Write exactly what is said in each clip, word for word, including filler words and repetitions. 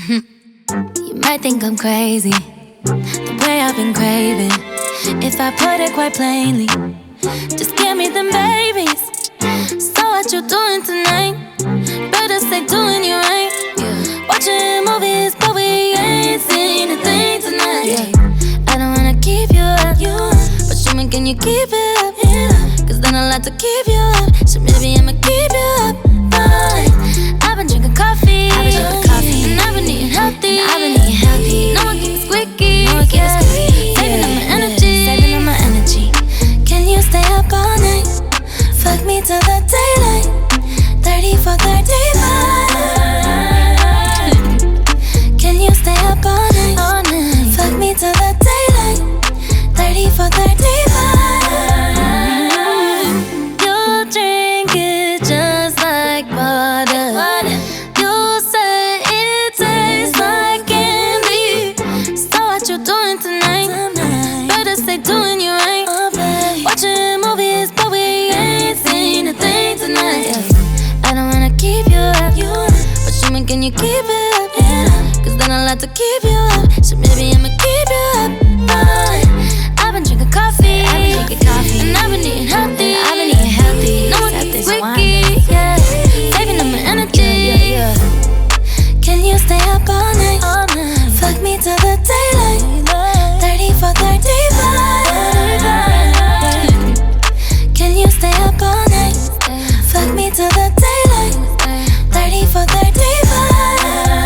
You might think I'm crazy, the way I've been craving. If I put it quite plainly, just give me them babies. So what you doing tonight? Better stay doing you right. Watching movies, but we ain't seen a thing tonight. I don't wanna keep you up, but show me, can you keep it up? Cause then I'll like to keep you up. So maybe I'ma keep you up. Fine. I've been drinking coffee, I've been drinking coffee, and I've been eating healthy. I've been eating healthy. No one keeps squeaky, no one keeps squeaky. Saving up my energy, saving up my energy. Can you stay up all night? Fuck me till the daylight. Thirty for thirty-five. Can you stay up all night? All night. Fuck me till the daylight. Thirty for thirty-five. You drink it just like water. You say it tastes like candy. So what you doing tonight? Better stay doing you right. Watching movies, but we ain't seen a thing tonight. I don't wanna keep you up, but show me, can you keep it up? Cause then I'll like to keep you up. So maybe I'ma keep you up. Fine. I've been drinking coffee, I've been drinking coffee, and I've been eating healthy. I've been eating healthy. No one keeps squeaky, yeah. Saving up my energy. Yeah, yeah, yeah. Can you stay up all night? All night. Fuck me till the daylight. Thirty for thirty-five. Can you stay up all night? Fuck me till the daylight. Thirty for thirty-five.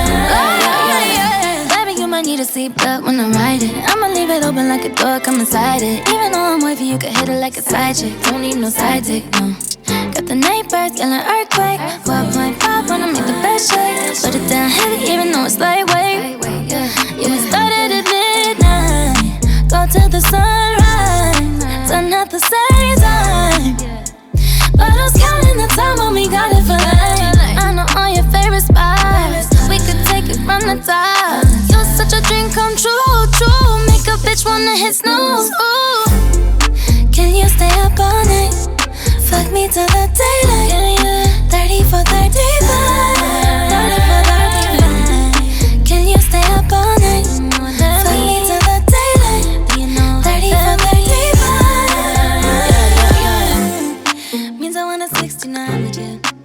Baby, you might need a seatbelt when I'm riding. I'ma leave it open like a door, come inside it. Even though I'm wavy, you can hit it like a side chick. Don't need no side dick, no. Got the neighbors yelling earthquake. twelve point five wanna make the best shake. Put it down heavy even though it's lightweight. Yeah, we started at midnight, go till the sunrise. Done at the same time, but who's counting the time when we got it for life? I know all your favorite spots, we could take it from the top. You're such a dream come true, true. Make a bitch wanna hit snooze. Ooh. Can you stay up all night? Fuck me till the daylight. Thirty for thirty-five. Thirty for thirty-five. Can you stay up all night? Fuck me till the daylight. Thirty for thirty-five. Means I want a sixty-nine with you.